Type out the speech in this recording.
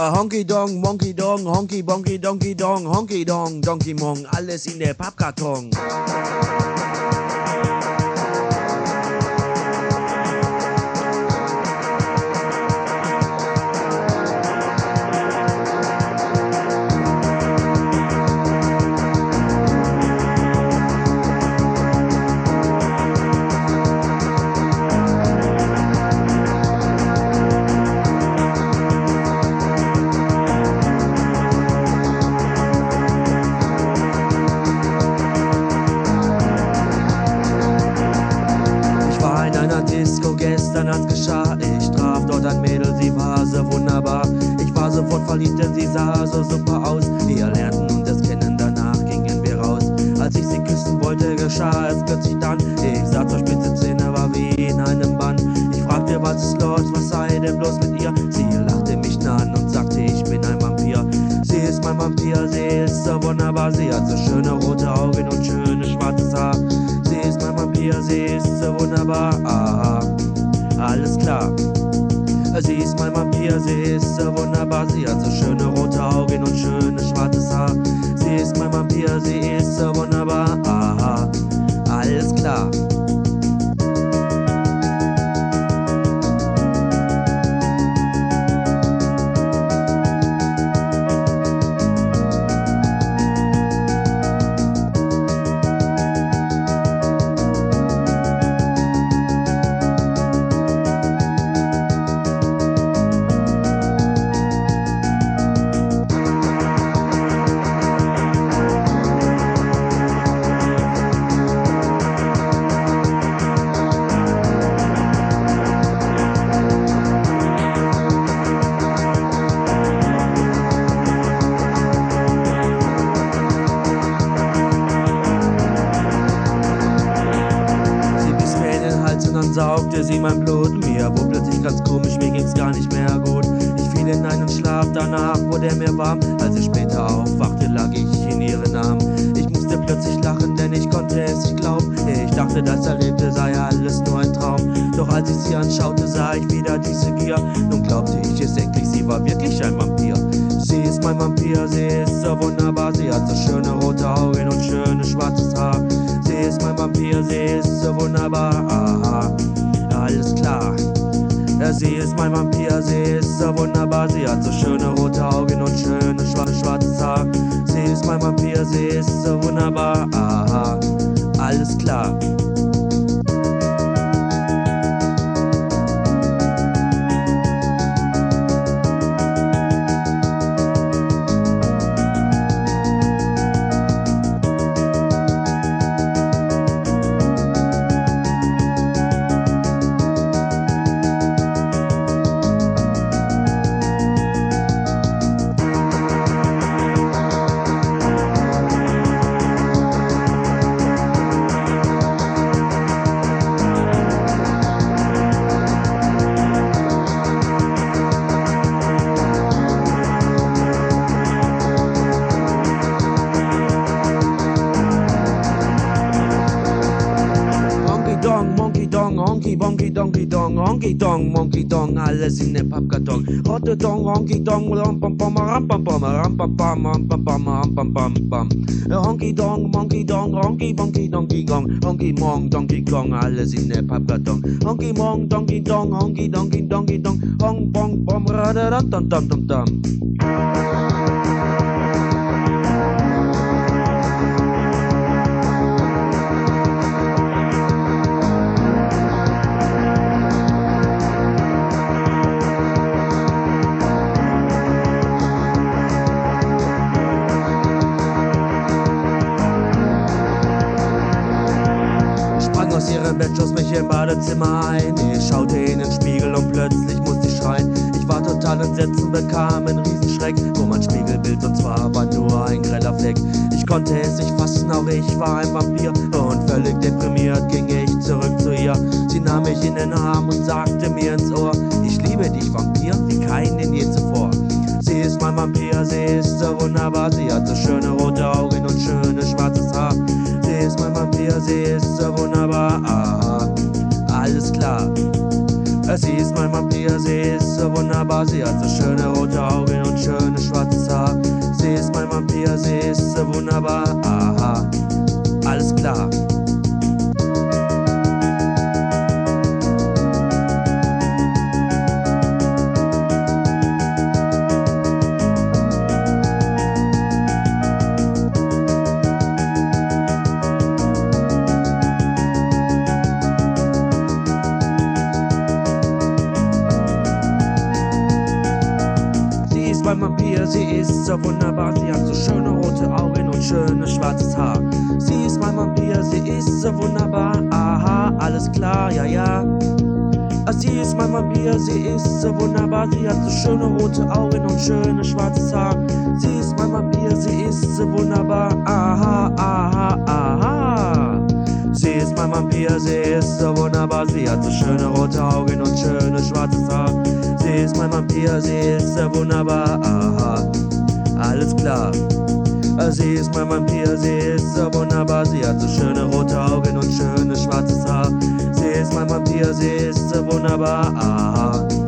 Honky Dong, Monkey Dong, Honky Bonky Donkey Dong, Honky Dong, Donkey Mong, alles in der Pappkarton. Disco, gestern hat's geschah, ich traf dort ein Mädel, sie war so wunderbar. Ich war sofort verliebt, denn sie sah so super aus. Wir lernten uns das kennen, danach gingen wir raus. Als ich sie küssen wollte, geschah es plötzlich dann. Ich sah zur Spitze Zähne, war wie in einem Bann. Ich fragte, was ist los, was sei denn bloß mit ihr? Sie lachte mich an und sagte, ich bin ein Vampir. Sie ist mein Vampir, sie ist so wunderbar. Sie hat so schöne rote Augen und schönes schwarzes Haar. Sie ist mein Vampir, sie ist so wunderbar. Aha, alles klar. Sie ist mein Vampir, sie ist so wunderbar. Sie hat so schöne rote Augen und schönes schwarzes Haar. Sie ist mein Vampir, sie ist so wunderbar. Aha, alles klar. Saugte sie mein Blut, mir wurde plötzlich ganz komisch, mir ging's gar nicht mehr gut. Ich fiel in einen Schlaf, danach wurde er mir warm. Als ich später aufwachte, lag ich in ihren Armen. Ich musste plötzlich lachen, denn ich konnte es nicht glauben. Ich dachte, das Erlebte sei alles nur ein Traum. Doch als ich sie anschaute, sah ich wieder diese Gier. Nun glaubte ich es endlich, sie war wirklich ein Vampir. Sie ist mein Vampir, sie ist so wunderbar. Sie hat so schöne rote Augen und schönes schwarzes Haar. Sie ist mein Vampir, sie ist so wunderbar. Aha, alles klar. Ja, sie ist mein Vampir, sie ist so wunderbar. Sie hat so schöne rote Augen und schönes schwarzes Haar. Sie ist mein Vampir, sie ist so wunderbar. Aha, alles klar. Monkey Dong, Honky Bonky Donkey Dong, Honky Dong, Monkey Dong, alles in den Pappkarton. Rotte Dong, Honky Dong, ram pam pam ram pam pam ram pam pam ram pam pam ram pam pam pam. Honky Dong, Monkey Dong, Honky Bonky Donkey Kong, Honky Mong, Donkey Kong, alles in den Pappkarton. Honky Mong, Donkey Dong, Honky Donkey Donkey Dong, Hong Bong Bom Radadam Dam Dam Dam Dam. Aus ihrem Bett schoss mich im Badezimmer ein. Ich schaute in den Spiegel und plötzlich musste ich schreien. Ich war total entsetzt und bekam einen Riesenschreck. Vor mein Spiegelbild und zwar war nur ein greller Fleck. Ich konnte es nicht fassen, auch ich war ein Vampir. Und völlig deprimiert ging ich zurück zu ihr. Sie nahm mich in den Arm und sagte mir ins Ohr: Ich liebe dich, Vampir, wie keinen je zuvor. Sie ist mein Vampir, sie ist so wunderbar. Sie hat so schöne rote Augen und schönes schwarzes Haar. Sie ist mein Vampir, sie ist so wunderbar. Aha, alles klar. Sie ist mein Vampir, sie ist so wunderbar. Sie hat so schöne rote Augen und schönes schwarzes Haar. Sie ist mein Vampir, sie ist so wunderbar. Aha, alles klar. Mein Vampir, sie ist so wunderbar. Sie hat so schöne rote Augen und schönes schwarzes Haar. Sie ist mein Vampir, sie ist so wunderbar. Aha, alles klar, ja, ja. Sie ist mein Vampir, sie ist so wunderbar. Sie hat so schöne rote Augen und schönes schwarzes Haar. Sie ist mein Vampir, sie ist so wunderbar. Aha, aha, aha. Sie ist mein Vampir, sie ist so wunderbar. Sie hat so schöne rote Augen und schönes schwarzes Haar. Sie ist mein Vampir, sie ist so wunderbar. Aha, alles klar. Sie ist mein Vampir, sie ist so wunderbar. Sie hat so schöne rote Augen und schönes schwarzes Haar. Sie ist mein Vampir, sie ist so wunderbar. Aha.